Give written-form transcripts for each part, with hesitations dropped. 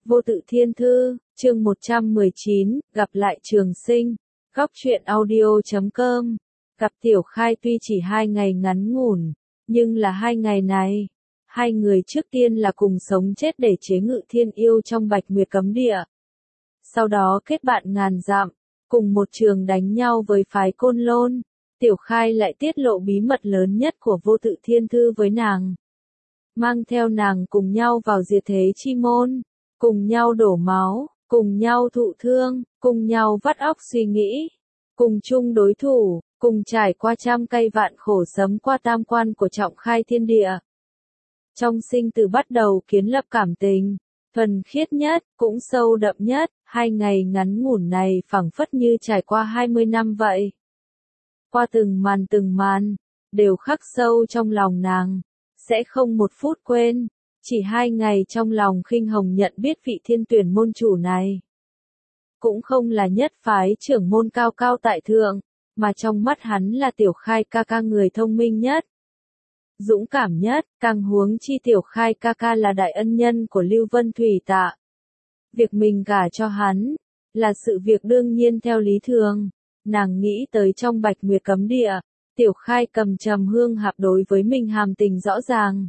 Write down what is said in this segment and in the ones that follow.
Vô Tự Thiên Thư, chương 119, gặp lại Trường Sinh. Góc truyện audio.com. Gặp Tiểu Khai tuy chỉ 2 ngày ngắn ngủn, nhưng là 2 ngày này, hai người trước tiên là cùng sống chết để chế ngự thiên yêu trong Bạch Nguyệt cấm địa. Sau đó kết bạn ngàn dặm, cùng một trường đánh nhau với phái Côn Lôn. Tiểu Khai lại tiết lộ bí mật lớn nhất của Vô Tự Thiên Thư với nàng. Mang theo nàng cùng nhau vào diệt thế chi môn, cùng nhau đổ máu, cùng nhau thụ thương, cùng nhau vắt óc suy nghĩ, cùng chung đối thủ, cùng trải qua trăm cây vạn khổ sấm qua tam quan của trọng khai thiên địa. Trong sinh tử bắt đầu kiến lập cảm tình, thuần khiết nhất, cũng sâu đậm nhất, 2 ngày ngắn ngủn này phảng phất như trải qua 20 năm vậy. Qua từng màn, đều khắc sâu trong lòng nàng, sẽ không một phút quên. Chỉ 2 ngày trong lòng Khinh Hồng nhận biết vị Thiên Tuyển môn chủ này. Cũng không là nhất phái trưởng môn cao cao tại thượng, mà trong mắt hắn là Tiểu Khai ca ca người thông minh nhất, dũng cảm nhất, càng huống chi Tiểu Khai ca ca là đại ân nhân của Lưu Vân Thủy Tạ. Việc mình gả cho hắn, là sự việc đương nhiên theo lý thường. Nàng nghĩ tới trong Bạch Nguyệt cấm địa, Tiểu Khai cầm trầm hương hạp đối với mình hàm tình rõ ràng.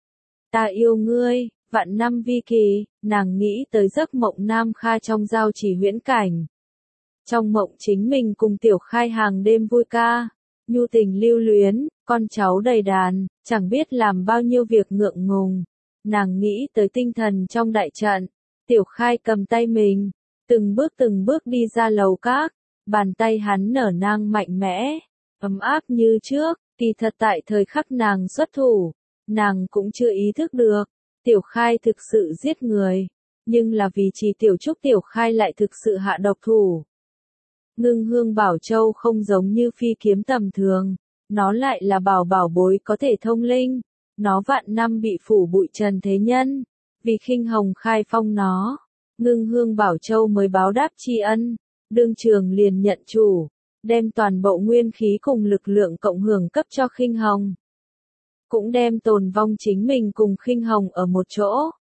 Ta yêu ngươi, vạn năm vi kỳ, nàng nghĩ tới giấc mộng Nam Kha trong giao chỉ huyễn cảnh. Trong mộng chính mình cùng Tiểu Khai hàng đêm vui ca, nhu tình lưu luyến, con cháu đầy đàn, chẳng biết làm bao nhiêu việc ngượng ngùng. Nàng nghĩ tới tinh thần trong đại trận, Tiểu Khai cầm tay mình, từng bước đi ra lầu các, bàn tay hắn nở nang mạnh mẽ, ấm áp như trước, kỳ thật tại thời khắc nàng xuất thủ. Nàng cũng chưa ý thức được, Tiểu Khai thực sự giết người, nhưng là vì trì Tiểu Trúc Tiểu Khai lại thực sự hạ độc thủ. Ngưng Hương Bảo Châu không giống như phi kiếm tầm thường, nó lại là bảo bối có thể thông linh, nó vạn năm bị phủ bụi trần thế nhân, vì Khinh Hồng khai phong nó, Ngưng Hương Bảo Châu mới báo đáp tri ân, đương trường liền nhận chủ, đem toàn bộ nguyên khí cùng lực lượng cộng hưởng cấp cho Khinh Hồng. Cũng đem tồn vong chính mình cùng Khinh Hồng ở một chỗ.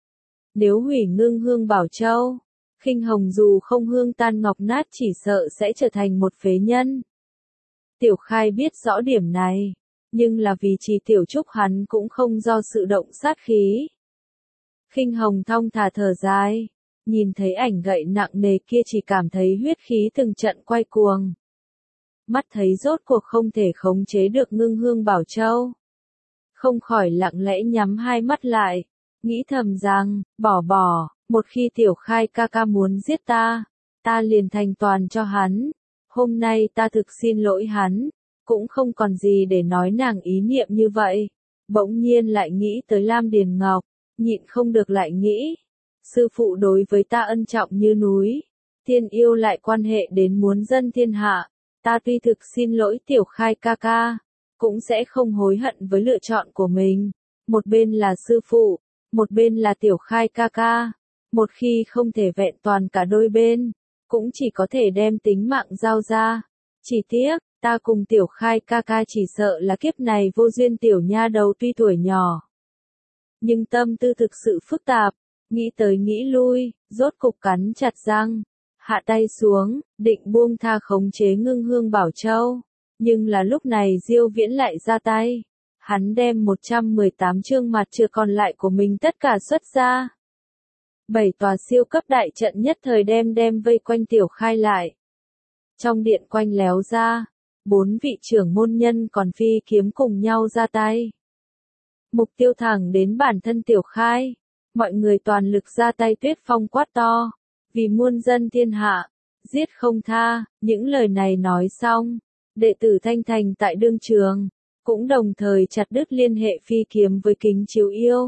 Nếu hủy Ngưng Hương Bảo Châu, Khinh Hồng dù không hương tan ngọc nát chỉ sợ sẽ trở thành một phế nhân. Tiểu Khai biết rõ điểm này, nhưng là vì trì Tiểu Trúc hắn cũng không do sự động sát khí. Khinh Hồng thong thả thở dài, nhìn thấy ảnh gậy nặng nề kia chỉ cảm thấy huyết khí từng trận quay cuồng. Mắt thấy rốt cuộc không thể khống chế được Ngưng Hương Bảo Châu. Không khỏi lặng lẽ nhắm 2 mắt lại, nghĩ thầm rằng, bỏ, một khi Tiểu Khai ca ca muốn giết ta liền thành toàn cho hắn. Hôm nay ta thực xin lỗi hắn, cũng không còn gì để nói nàng ý niệm như vậy. Bỗng nhiên lại nghĩ tới Lam Điền Ngọc, nhịn không được lại nghĩ. Sư phụ đối với ta ân trọng như núi, thiên yêu lại quan hệ đến muốn dân thiên hạ. Ta tuy thực xin lỗi Tiểu Khai ca ca, cũng sẽ không hối hận với lựa chọn của mình. Một bên là sư phụ, một bên là Tiểu Khai ca ca. Một khi không thể vẹn toàn cả đôi bên, cũng chỉ có thể đem tính mạng giao ra. Chỉ tiếc, ta cùng Tiểu Khai ca ca chỉ sợ là kiếp này vô duyên tiểu nha đầu tuy tuổi nhỏ. Nhưng tâm tư thực sự phức tạp, nghĩ tới nghĩ lui, rốt cục cắn chặt răng. Hạ tay xuống, định buông tha khống chế Ngưng Hương Bảo Châu. Nhưng là lúc này Diêu Viễn lại ra tay. Hắn đem 118 chương mặt chưa còn lại của mình tất cả xuất ra. 7 tòa siêu cấp đại trận nhất thời đem vây quanh Tiểu Khai lại. Trong điện quanh léo ra, 4 vị trưởng môn nhân còn phi kiếm cùng nhau ra tay. Mục tiêu thẳng đến bản thân Tiểu Khai. Mọi người toàn lực ra tay tuyết phong quát to. Vì muôn dân thiên hạ, giết không tha. Những lời này nói xong, đệ tử Thanh Thành tại đương trường, cũng đồng thời chặt đứt liên hệ phi kiếm với Kính Chiếu Yêu.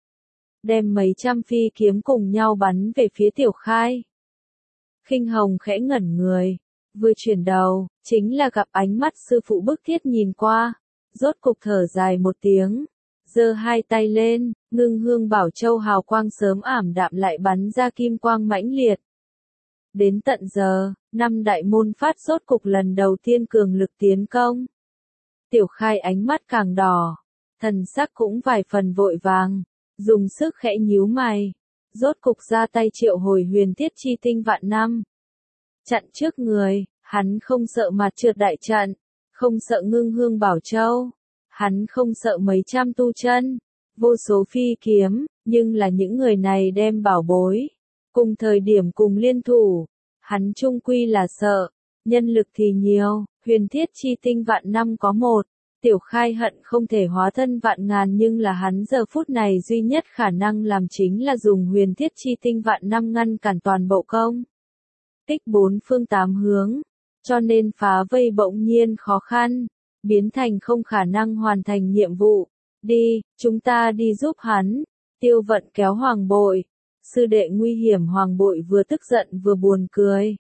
Đem mấy trăm phi kiếm cùng nhau bắn về phía Tiểu Khai. Khinh Hồng khẽ ngẩn người, vừa chuyển đầu, chính là gặp ánh mắt sư phụ bức thiết nhìn qua, rốt cục thở dài một tiếng, giơ 2 tay lên, Ngưng Hương Bảo Châu hào quang sớm ảm đạm lại bắn ra kim quang mãnh liệt. Đến tận giờ, 5 đại môn phát rốt cục lần đầu tiên cường lực tiến công. Tiểu Khai ánh mắt càng đỏ, thần sắc cũng vài phần vội vàng, dùng sức khẽ nhíu mày, rốt cục ra tay triệu hồi huyền thiết chi tinh vạn năm. Chặn trước người, hắn không sợ mặt trượt đại trận, không sợ ngưng hương bảo châu, hắn không sợ mấy trăm tu chân, vô số phi kiếm, nhưng là những người này đem bảo bối, cùng thời điểm cùng liên thủ, hắn chung quy là sợ, nhân lực thì nhiều, huyền thiết chi tinh vạn năm có một, Tiểu Khai hận không thể hóa thân vạn ngàn nhưng là hắn giờ phút này duy nhất khả năng làm chính là dùng huyền thiết chi tinh vạn năm ngăn cản toàn bộ công. Tích bốn phương tám hướng, cho nên phá vây bỗng nhiên khó khăn, biến thành không khả năng hoàn thành nhiệm vụ. Đi, chúng ta đi giúp hắn. Tiêu Vận kéo Hoàng Bội. Sư đệ nguy hiểm. Hoàng Bội vừa tức giận vừa buồn cười.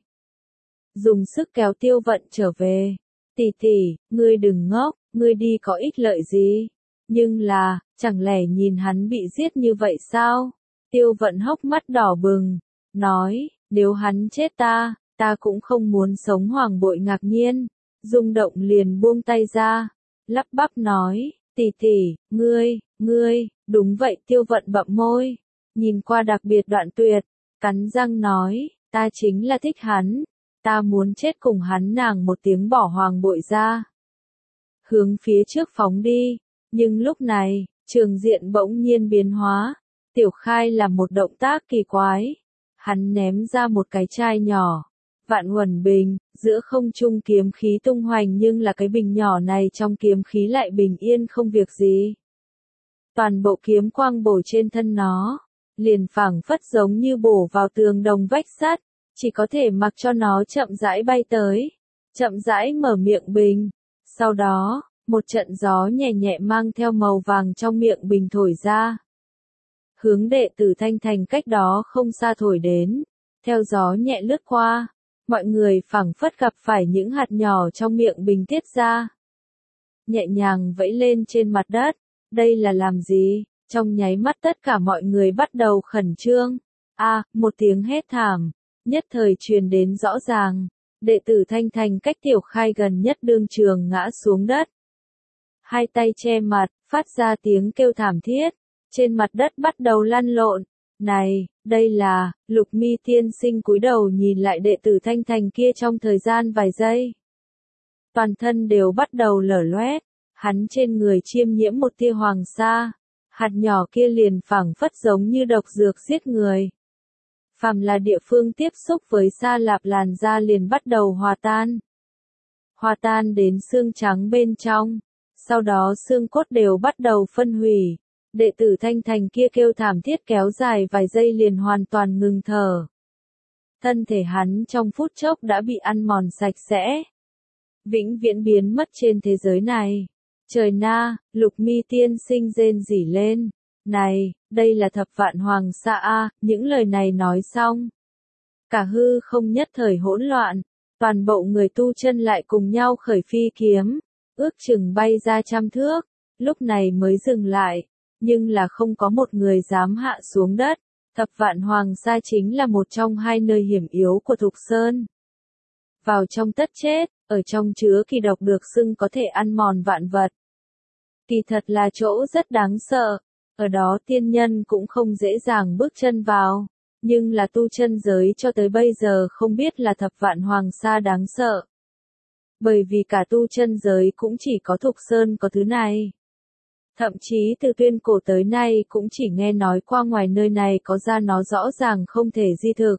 Dùng sức kéo Tiêu Vận trở về. Tỷ tỷ, ngươi đừng ngốc, ngươi đi có ích lợi gì? Nhưng là, chẳng lẽ nhìn hắn bị giết như vậy sao? Tiêu Vận hốc mắt đỏ bừng, nói, nếu hắn chết ta cũng không muốn sống. Hoàng Bội ngạc nhiên, rung động liền buông tay ra, lắp bắp nói, tỷ tỷ, ngươi, đúng vậy. Tiêu Vận bậm môi, nhìn qua đặc biệt đoạn tuyệt, cắn răng nói, ta chính là thích hắn, ta muốn chết cùng hắn. Nàng một tiếng bỏ Hoàng Bội ra, hướng phía trước phóng đi, nhưng lúc này, trường diện bỗng nhiên biến hóa, Tiểu Khai làm một động tác kỳ quái, hắn ném ra một cái chai nhỏ. Vạn Uẩn Bình, giữa không trung kiếm khí tung hoành nhưng là cái bình nhỏ này trong kiếm khí lại bình yên không việc gì. Toàn bộ kiếm quang bổ trên thân nó, liền phảng phất giống như bổ vào tường đồng vách sắt, chỉ có thể mặc cho nó chậm rãi bay tới, chậm rãi mở miệng bình. Sau đó, một trận gió nhẹ nhẹ mang theo màu vàng trong miệng bình thổi ra. Hướng đệ tử Thanh Thành cách đó không xa thổi đến, theo gió nhẹ lướt qua. Mọi người phảng phất gặp phải những hạt nhỏ trong miệng bình tiết ra. Nhẹ nhàng vẫy lên trên mặt đất. Đây là làm gì? Trong nháy mắt tất cả mọi người bắt đầu khẩn trương. Một tiếng hét thảm, nhất thời truyền đến rõ ràng. Đệ tử Thanh Thành cách Tiểu Khai gần nhất đương trường ngã xuống đất. Hai tay che mặt, phát ra tiếng kêu thảm thiết. Trên mặt đất bắt đầu lăn lộn. Này, đây là, Lục Mi tiên sinh cúi đầu nhìn lại đệ tử Thanh Thành kia trong thời gian vài giây. Toàn thân đều bắt đầu lở loét, hắn trên người chiêm nhiễm một tia hoàng sa, hạt nhỏ kia liền phảng phất giống như độc dược giết người. Phàm là địa phương tiếp xúc với sa lạp làn da liền bắt đầu hòa tan đến xương trắng bên trong, sau đó xương cốt đều bắt đầu phân hủy. Đệ tử Thanh Thành kia kêu thảm thiết kéo dài vài giây liền hoàn toàn ngừng thở. Thân thể hắn trong phút chốc đã bị ăn mòn sạch sẽ. Vĩnh viễn biến mất trên thế giới này. Trời na, Lục Mi tiên sinh rên rỉ lên. Này, đây là thập vạn hoàng sa a. Những lời này nói xong. Cả hư không nhất thời hỗn loạn. Toàn bộ người tu chân lại cùng nhau khởi phi kiếm. Ước chừng bay ra 100 thước. Lúc này mới dừng lại. Nhưng là không có một người dám hạ xuống đất. Thập vạn hoàng sa chính là một trong hai nơi hiểm yếu của Thục Sơn. Vào trong tất chết, ở trong chứa kỳ độc được xưng có thể ăn mòn vạn vật. Kỳ thật là chỗ rất đáng sợ, ở đó tiên nhân cũng không dễ dàng bước chân vào, nhưng là tu chân giới cho tới bây giờ không biết là thập vạn hoàng sa đáng sợ. Bởi vì cả tu chân giới cũng chỉ có Thục Sơn có thứ này. Thậm chí từ tuyên cổ tới nay cũng chỉ nghe nói qua ngoài nơi này có ra nó rõ ràng không thể di thực.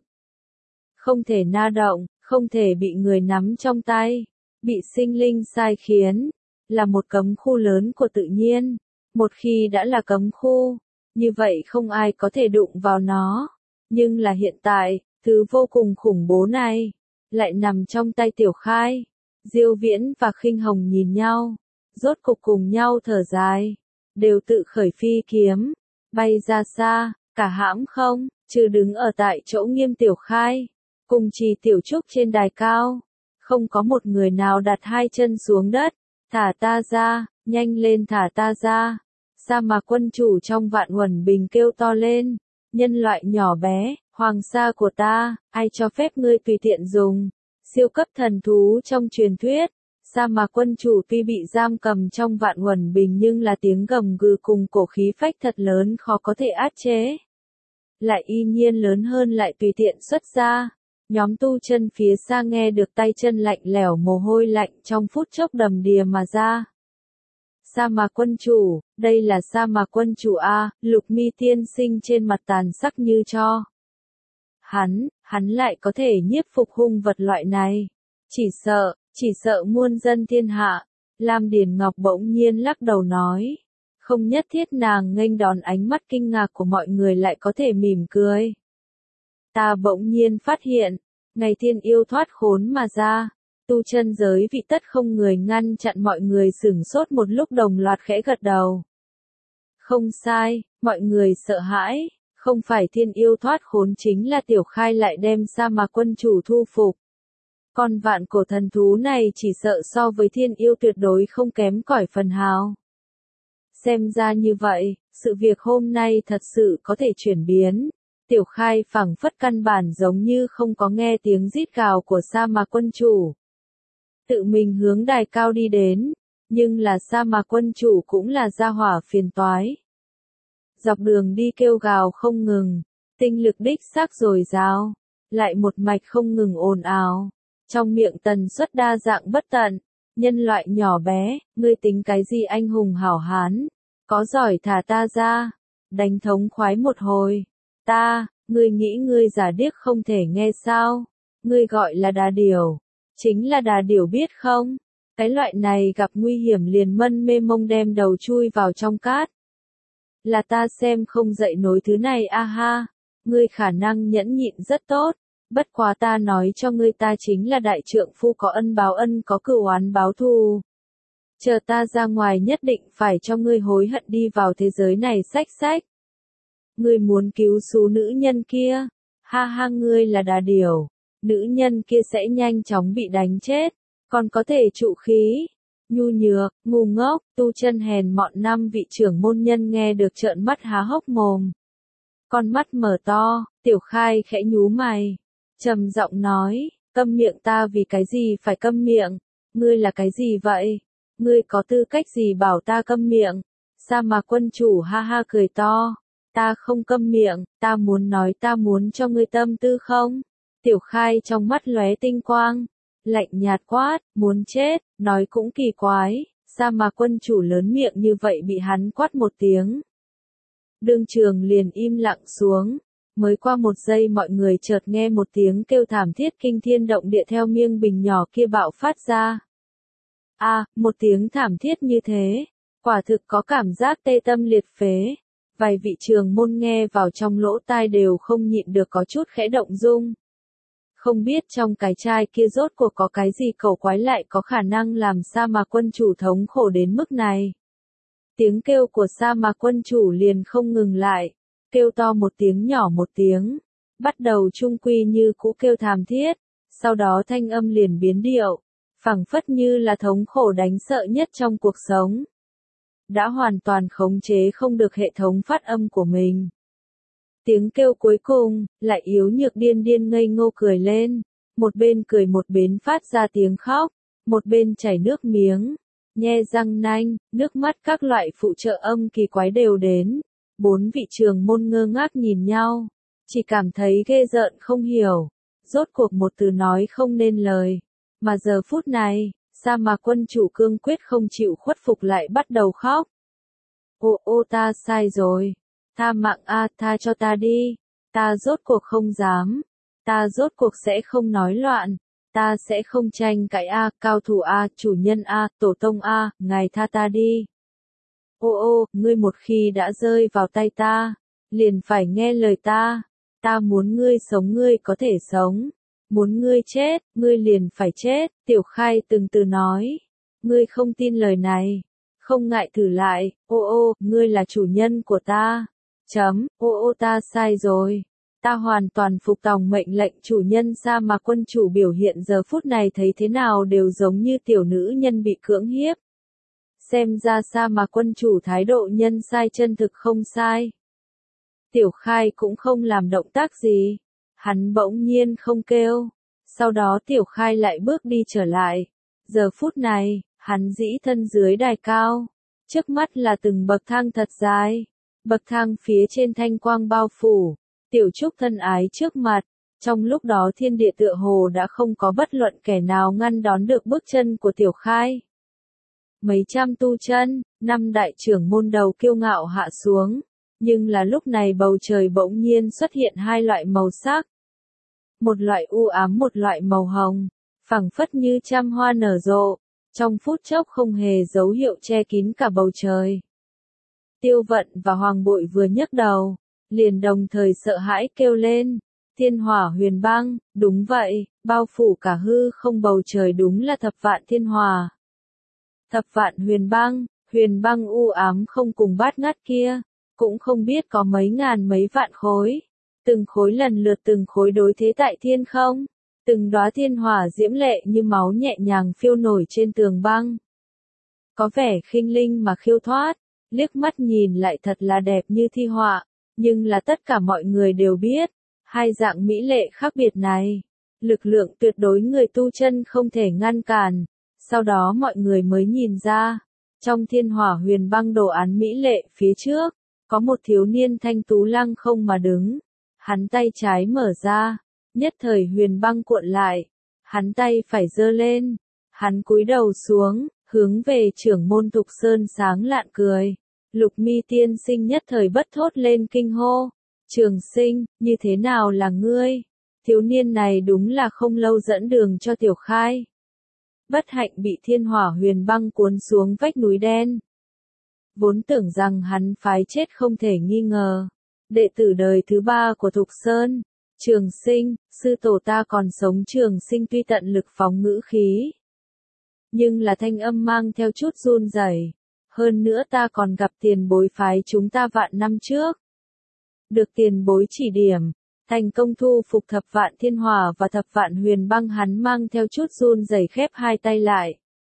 Không thể na động, không thể bị người nắm trong tay, bị sinh linh sai khiến, là một cấm khu lớn của tự nhiên. Một khi đã là cấm khu, như vậy không ai có thể đụng vào nó. Nhưng là hiện tại, thứ vô cùng khủng bố này, lại nằm trong tay Tiểu Khai. Diêu Viễn và Khinh Hồng nhìn nhau, rốt cục cùng nhau thở dài. Đều tự khởi phi kiếm, bay ra xa, cả hãm không, trừ đứng ở tại chỗ Nghiêm Tiểu Khai, cùng Trì Tiểu Trúc trên đài cao, không có một người nào đặt hai chân xuống đất. Thả ta ra, nhanh lên thả ta ra. Sa Mạc quân chủ trong Vạn Uẩn Bình kêu to lên, nhân loại nhỏ bé, hoàng sa của ta, ai cho phép ngươi tùy tiện dùng? Siêu cấp thần thú trong truyền thuyết. Sa Mạc quân chủ tuy bị giam cầm trong Vạn Uẩn Bình nhưng là tiếng gầm gừ cùng cổ khí phách thật lớn khó có thể át chế. lại y nhiên lớn hơn lại tùy tiện xuất ra. Nhóm tu chân phía xa nghe được tay chân lạnh lẽo mồ hôi lạnh trong phút chốc đầm đìa mà ra. Sa Mạc quân chủ, đây là Sa Mạc quân chủ a, Lục Mi tiên sinh trên mặt tàn sắc như tro. Hắn lại có thể nhiếp phục hung vật loại này. Chỉ sợ muôn dân thiên hạ. Lam Điền Ngọc bỗng nhiên lắc đầu nói. Không nhất thiết nàng nghênh đón ánh mắt kinh ngạc của mọi người lại có thể mỉm cười. Ta bỗng nhiên phát hiện, ngày thiên yêu thoát khốn mà ra. Tu chân giới vị tất không người ngăn chặn, mọi người sửng sốt một lúc đồng loạt khẽ gật đầu. Không sai, mọi người sợ hãi, không phải thiên yêu thoát khốn chính là Tiểu Khai lại đem Sa Mạc quân chủ thu phục. Con vạn cổ thần thú này chỉ sợ so với thiên yêu tuyệt đối không kém cỏi phần hào. Xem ra như vậy, sự việc hôm nay thật sự có thể chuyển biến. Tiểu Khai phảng phất căn bản giống như không có nghe tiếng rít gào của Sa Mạc quân chủ. Tự mình hướng đài cao đi đến, nhưng là Sa Mạc quân chủ cũng là gia hỏa phiền toái. Dọc đường đi kêu gào không ngừng, tinh lực đích xác dồi dào, lại một mạch không ngừng ồn ào, trong miệng tần suất đa dạng bất tận, nhân loại nhỏ bé, ngươi tính cái gì anh hùng hảo hán, có giỏi thả ta ra, đánh thống khoái một hồi, ngươi nghĩ ngươi giả điếc không thể nghe sao, ngươi gọi là đà điểu. Chính là đà điểu biết không? Cái loại này gặp nguy hiểm liền mân mê mông đem đầu chui vào trong cát. Là ta xem không dậy nổi thứ này a ha. Ngươi khả năng nhẫn nhịn rất tốt. Bất quá ta nói cho ngươi, ta chính là đại trượng phu có ân báo ân có cửu oán báo thù. Chờ ta ra ngoài nhất định phải cho ngươi hối hận đi vào thế giới này xách. Ngươi muốn cứu số nữ nhân kia. Ha ha, ngươi là đà điểu. Nữ nhân kia sẽ nhanh chóng bị đánh chết, còn có thể trụ khí. Nhu nhược, ngu ngốc, tu chân hèn mọn, năm vị trưởng môn nhân nghe được trợn mắt há hốc mồm. Con mắt mở to, Tiểu Khai khẽ nhú mày, trầm giọng nói, câm miệng. Ta vì cái gì phải câm miệng? Ngươi là cái gì vậy? Ngươi có tư cách gì bảo ta câm miệng? Sa Mạc quân chủ ha ha cười to, ta không câm miệng, ta muốn nói, ta muốn cho ngươi tâm tư không? Tiểu Khai trong mắt lóe tinh quang, lạnh nhạt quát, muốn chết, nói cũng kỳ quái, Sa Mạc quân chủ lớn miệng như vậy bị hắn quát một tiếng. Đương trường liền im lặng xuống, mới qua một giây mọi người chợt nghe một tiếng kêu thảm thiết kinh thiên động địa theo miêng bình nhỏ kia bạo phát ra. Một tiếng thảm thiết như thế, quả thực có cảm giác tê tâm liệt phế, vài vị trường môn nghe vào trong lỗ tai đều không nhịn được có chút khẽ động dung. Không biết trong cái chai kia rốt cuộc có cái gì cầu quái lại có khả năng làm Sa Mạc quân chủ thống khổ đến mức này. Tiếng kêu của Sa Mạc quân chủ liền không ngừng lại, kêu to một tiếng nhỏ một tiếng, bắt đầu trung quy như cũ kêu thảm thiết, sau đó thanh âm liền biến điệu, phảng phất như là thống khổ đáng sợ nhất trong cuộc sống. Đã hoàn toàn khống chế không được hệ thống phát âm của mình. Tiếng kêu cuối cùng, lại yếu nhược điên ngây ngô cười lên, một bên cười một bên phát ra tiếng khóc, một bên chảy nước miếng, nhe răng nanh, nước mắt các loại phụ trợ âm kỳ quái đều đến. Bốn vị trường môn ngơ ngác nhìn nhau, chỉ cảm thấy ghê rợn không hiểu, rốt cuộc một từ nói không nên lời, mà giờ phút này, Sa Mạc quân chủ cương quyết không chịu khuất phục lại bắt đầu khóc. Ta sai rồi. Tha mạng tha cho ta đi, ta rốt cuộc không dám, ta rốt cuộc sẽ không nói loạn, ta sẽ không tranh cãi cao thủ chủ nhân tổ tông ngài tha ta đi. Ngươi một khi đã rơi vào tay ta, liền phải nghe lời ta muốn ngươi sống ngươi có thể sống, muốn ngươi chết, ngươi liền phải chết, Tiểu Khai từng từ nói, ngươi không tin lời này, không ngại thử lại, ngươi là chủ nhân của ta. Ta sai rồi. Ta hoàn toàn phục tòng mệnh lệnh chủ nhân. Sa Mạc quân chủ biểu hiện giờ phút này thấy thế nào đều giống như tiểu nữ nhân bị cưỡng hiếp. Xem ra Sa Mạc quân chủ thái độ nhân sai chân thực không sai. Tiểu Khai cũng không làm động tác gì. Hắn bỗng nhiên không kêu. Sau đó Tiểu Khai lại bước đi trở lại. Giờ phút này, hắn dĩ thân dưới đài cao. Trước mắt là từng bậc thang thật dài. Bậc thang phía trên thanh quang bao phủ, Tiểu Trúc thân ái trước mặt, trong lúc đó thiên địa tựa hồ đã không có bất luận kẻ nào ngăn đón được bước chân của Tiểu Khai. Mấy trăm tu chân, 5 đại trưởng môn đầu kiêu ngạo hạ xuống, nhưng là lúc này bầu trời bỗng nhiên xuất hiện hai loại màu sắc. Một loại u ám, một loại màu hồng, phảng phất như trăm hoa nở rộ, trong phút chốc không hề dấu hiệu che kín cả bầu trời. Tiêu Vận và Hoàng Bội vừa nhấc đầu, liền đồng thời sợ hãi kêu lên, thiên hỏa huyền băng, đúng vậy, bao phủ cả hư không bầu trời đúng là thập vạn thiên hỏa. Thập vạn huyền băng u ám không cùng bát ngát kia, cũng không biết có mấy ngàn mấy vạn khối, từng khối lần lượt từng khối đối thế tại thiên không, từng đóa thiên hỏa diễm lệ như máu nhẹ nhàng phiêu nổi trên tường băng. Có vẻ khinh linh mà khiêu thoát, liếc mắt nhìn lại thật là đẹp như thi họa, nhưng là tất cả mọi người đều biết, hai dạng mỹ lệ khác biệt này, lực lượng tuyệt đối người tu chân không thể ngăn cản. Sau đó mọi người mới nhìn ra, trong thiên hỏa huyền băng đồ án mỹ lệ phía trước, có một thiếu niên thanh tú lăng không mà đứng. Hắn tay trái mở ra, nhất thời huyền băng cuộn lại, hắn tay phải giơ lên, hắn cúi đầu xuống, hướng về trưởng môn Thục Sơn sáng lạn cười. Lục Mi tiên sinh nhất thời bất thốt lên kinh hô, Trường Sinh, như thế nào là ngươi? Thiếu niên này đúng là không lâu dẫn đường cho Tiểu Khai. Bất hạnh bị thiên hỏa huyền băng cuốn xuống vách núi đen. Vốn tưởng rằng hắn phái chết không thể nghi ngờ. Đệ tử đời thứ 3 của Thục Sơn, Trường Sinh, sư tổ ta còn sống. Trường Sinh tuy tận lực phóng ngữ khí, nhưng là thanh âm mang theo chút run rẩy. Hơn nữa ta còn gặp tiền bối phái chúng ta vạn năm trước. Được tiền bối chỉ điểm, thành công thu phục thập vạn thiên hỏa và thập vạn huyền băng. Hắn mang theo chút run rẩy khép hai tay lại.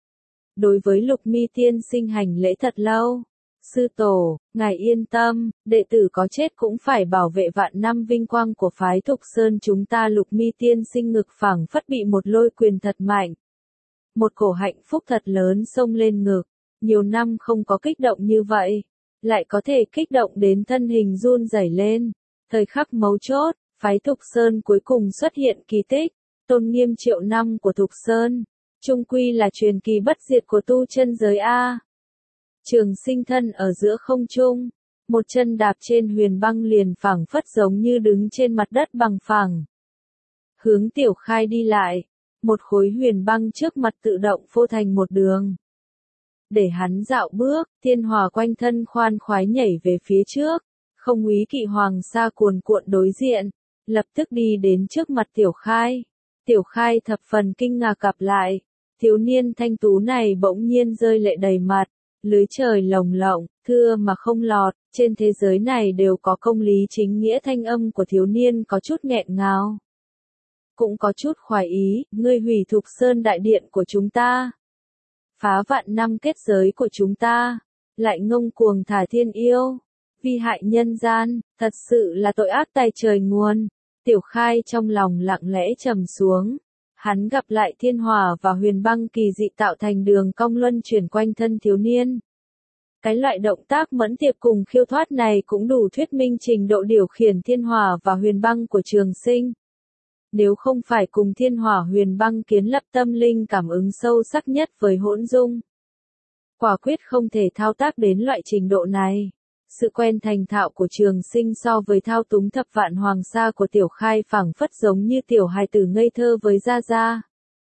Đối với Lục Mi tiên sinh hành lễ thật lâu. Sư tổ, ngài yên tâm, đệ tử có chết cũng phải bảo vệ vạn năm vinh quang của phái Thục Sơn chúng ta. Lục Mi tiên sinh ngực phẳng phất bị một lôi quyền thật mạnh. Một cổ hạnh phúc thật lớn xông lên ngực. Nhiều năm không có kích động như vậy, lại có thể kích động đến thân hình run rẩy lên. Thời khắc mấu chốt, phái Thục Sơn cuối cùng xuất hiện kỳ tích. Tôn nghiêm triệu năm của Thục Sơn, chung quy là truyền kỳ bất diệt của tu chân giới A. Trường Sinh thân ở giữa không trung, một chân đạp trên huyền băng liền phẳng phất giống như đứng trên mặt đất bằng phẳng. Hướng Tiểu Khai đi lại, một khối huyền băng trước mặt tự động phô thành một đường. Để hắn dạo bước, thiên hỏa quanh thân khoan khoái nhảy về phía trước, không úy kỵ hoàng sa cuồn cuộn đối diện, lập tức đi đến trước mặt Tiểu Khai. Tiểu Khai thập phần kinh ngạc cặp lại, thiếu niên thanh tú này bỗng nhiên rơi lệ đầy mặt, lưới trời lồng lộng, thưa mà không lọt, trên thế giới này đều có công lý chính nghĩa. Thanh âm của thiếu niên có chút nghẹn ngào, cũng có chút khoái ý, ngươi hủy Thục Sơn đại điện của chúng ta, phá vạn năm kết giới của chúng ta, lại ngông cuồng thả thiên yêu, vi hại nhân gian, thật sự là tội ác tài trời nguồn. Tiểu Khai trong lòng lặng lẽ trầm xuống, hắn gặp lại thiên hỏa và huyền băng kỳ dị tạo thành đường cong luân chuyển quanh thân thiếu niên. Cái loại động tác mẫn tiệp cùng khiêu thoát này cũng đủ thuyết minh trình độ điều khiển thiên hỏa và huyền băng của Trường Sinh. Nếu không phải cùng thiên hỏa huyền băng kiến lập tâm linh cảm ứng sâu sắc nhất với hỗn dung, quả quyết không thể thao tác đến loại trình độ này. Sự quen thành thạo của Trường Sinh so với thao túng thập vạn hoàng sa của Tiểu Khai phảng phất giống như tiểu hài tử ngây thơ với Gia Gia.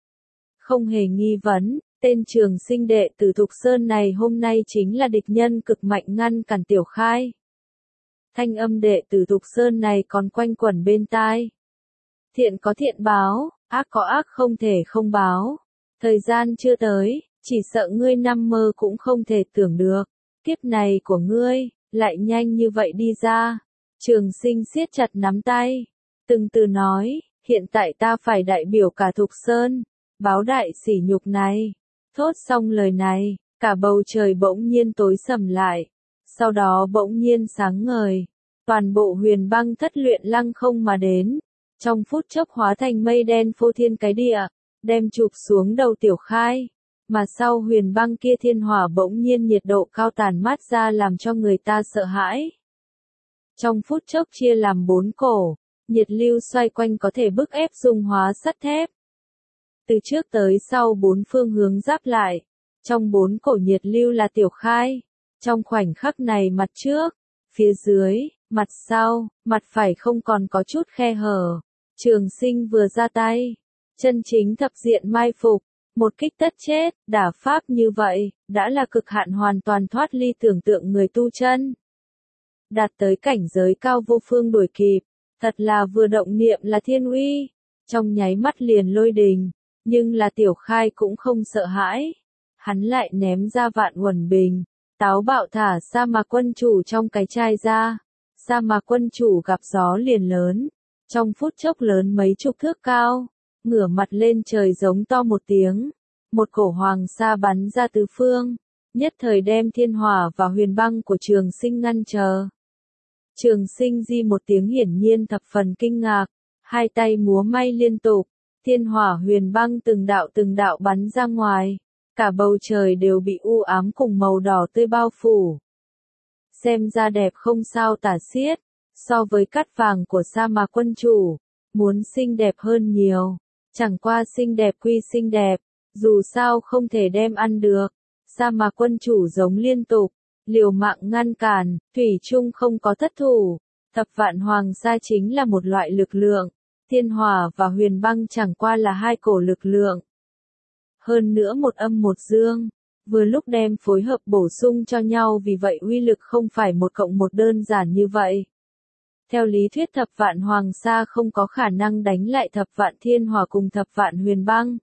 Không hề nghi vấn, tên Trường Sinh đệ tử Thục Sơn này hôm nay chính là địch nhân cực mạnh ngăn cản Tiểu Khai. Thanh âm đệ tử Thục Sơn này còn quanh quẩn bên tai. Thiện có thiện báo, ác có ác không thể không báo. Thời gian chưa tới, chỉ sợ ngươi nằm mơ cũng không thể tưởng được. Kiếp này của ngươi, lại nhanh như vậy đi ra. Trường Sinh siết chặt nắm tay, từng từ nói, hiện tại ta phải đại biểu cả Thục Sơn, báo đại sỉ nhục này. Thốt xong lời này, cả bầu trời bỗng nhiên tối sầm lại, sau đó bỗng nhiên sáng ngời. Toàn bộ huyền băng thất luyện lăng không mà đến, trong phút chốc hóa thành mây đen phô thiên cái địa, đem chụp xuống đầu Tiểu Khai. Mà sau huyền băng kia thiên hỏa bỗng nhiên nhiệt độ cao tàn mát ra làm cho người ta sợ hãi. trong phút chốc chia làm 4 cổ, nhiệt lưu xoay quanh có thể bức ép dung hóa sắt thép. Từ trước tới sau 4 phương hướng giáp lại, trong 4 cổ nhiệt lưu là Tiểu Khai. Trong khoảnh khắc này mặt trước, phía dưới, mặt sau, mặt phải không còn có chút khe hở. Trường Sinh vừa ra tay, chân chính thập diện mai phục, một kích tất chết, đả pháp như vậy, đã là cực hạn hoàn toàn thoát ly tưởng tượng người tu chân. Đạt tới cảnh giới cao vô phương đuổi kịp, thật là vừa động niệm là thiên uy, trong nháy mắt liền lôi đình, nhưng là Tiểu Khai cũng không sợ hãi. Hắn lại ném ra vạn uẩn bình, táo bạo thả Sa Mạc Quân Chủ trong cái chai ra. Sa Mạc Quân Chủ gặp gió liền lớn, trong phút chốc lớn mấy chục thước cao, ngửa mặt lên trời giống to một tiếng, một cổ hoàng sa bắn ra tứ phương, nhất thời đem thiên hỏa và huyền băng của Trường Sinh ngăn chờ. Trường Sinh di một tiếng hiển nhiên thập phần kinh ngạc, hai tay múa may liên tục, thiên hỏa huyền băng từng đạo bắn ra ngoài, cả bầu trời đều bị u ám cùng màu đỏ tươi bao phủ. Xem ra đẹp không sao tả xiết, so với cát vàng của Sa Mạc Quân Chủ, muốn xinh đẹp hơn nhiều, chẳng qua xinh đẹp quy xinh đẹp, dù sao không thể đem ăn được. Sa Mạc Quân Chủ giống liên tục, liều mạng ngăn cản, thủy chung không có thất thủ. Thập vạn hoàng sa chính là một loại lực lượng, thiên hỏa và huyền băng chẳng qua là hai cổ lực lượng. Hơn nữa một âm một dương, vừa lúc đem phối hợp bổ sung cho nhau, vì vậy uy lực không phải 1+1 đơn giản như vậy. Theo lý thuyết thập vạn hoàng sa không có khả năng đánh lại thập vạn thiên hỏa cùng thập vạn huyền băng.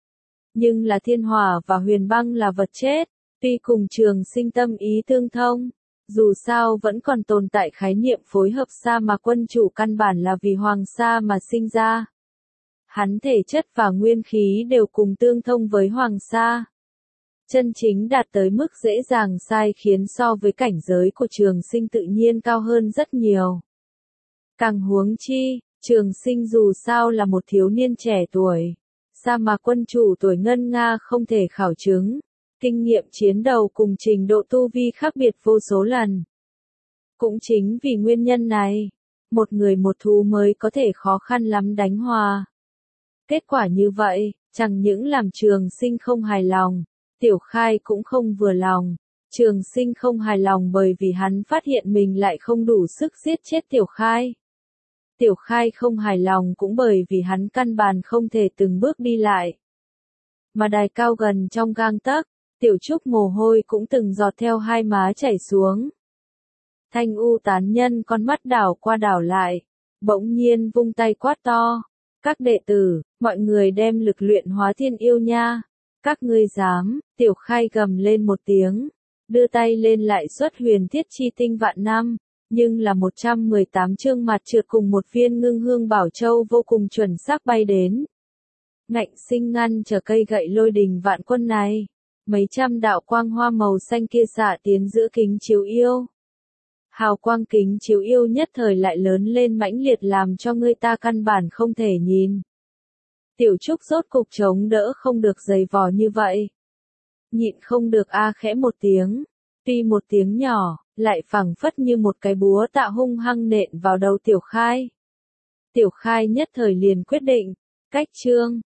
Nhưng là thiên hỏa và huyền băng là vật chết, tuy cùng Trường Sinh tâm ý tương thông, dù sao vẫn còn tồn tại khái niệm phối hợp. Sa Mạc Quân Chủ căn bản là vì hoàng sa mà sinh ra. Hắn thể chất và nguyên khí đều cùng tương thông với hoàng sa. Chân chính đạt tới mức dễ dàng sai khiến so với cảnh giới của Trường Sinh tự nhiên cao hơn rất nhiều. Càng huống chi, Trường Sinh dù sao là một thiếu niên trẻ tuổi. Sa Mạc Quân Chủ tuổi ngân nga không thể khảo chứng, kinh nghiệm chiến đấu cùng trình độ tu vi khác biệt vô số lần. Cũng chính vì nguyên nhân này, một người một thú mới có thể khó khăn lắm đánh hòa. Kết quả như vậy, chẳng những làm Trường Sinh không hài lòng, Tiểu Khai cũng không vừa lòng. Trường Sinh không hài lòng bởi vì hắn phát hiện mình lại không đủ sức giết chết Tiểu Khai. Tiểu Khai không hài lòng cũng bởi vì hắn căn bản không thể từng bước đi lại. Mà đài cao gần trong gang tấc, Tiểu Trúc mồ hôi cũng từng giọt theo hai má chảy xuống. Thanh U tán nhân con mắt đảo qua đảo lại, bỗng nhiên vung tay quát to. Các đệ tử, mọi người đem lực luyện hóa thiên yêu nha. Các ngươi dám, Tiểu Khai gầm lên một tiếng, đưa tay lên lại xuất huyền thiết chi tinh vạn năm, nhưng là 118 chương mặt trượt cùng một viên ngưng hương bảo châu vô cùng chuẩn xác bay đến. Ngạnh sinh ngăn trở cây gậy lôi đình vạn quân này, mấy trăm đạo quang hoa màu xanh kia xạ tiến giữa kính chiếu yêu. Hào quang kính chiếu yêu nhất thời lại lớn lên mãnh liệt làm cho người ta căn bản không thể nhìn. Tiểu Trúc rốt cục chống đỡ không được dày vò như vậy. Nhịn không được khẽ một tiếng, tuy một tiếng nhỏ, lại phảng phất như một cái búa tạ hung hăng nện vào đầu Tiểu Khai. Tiểu Khai nhất thời liền quyết định, cách chương,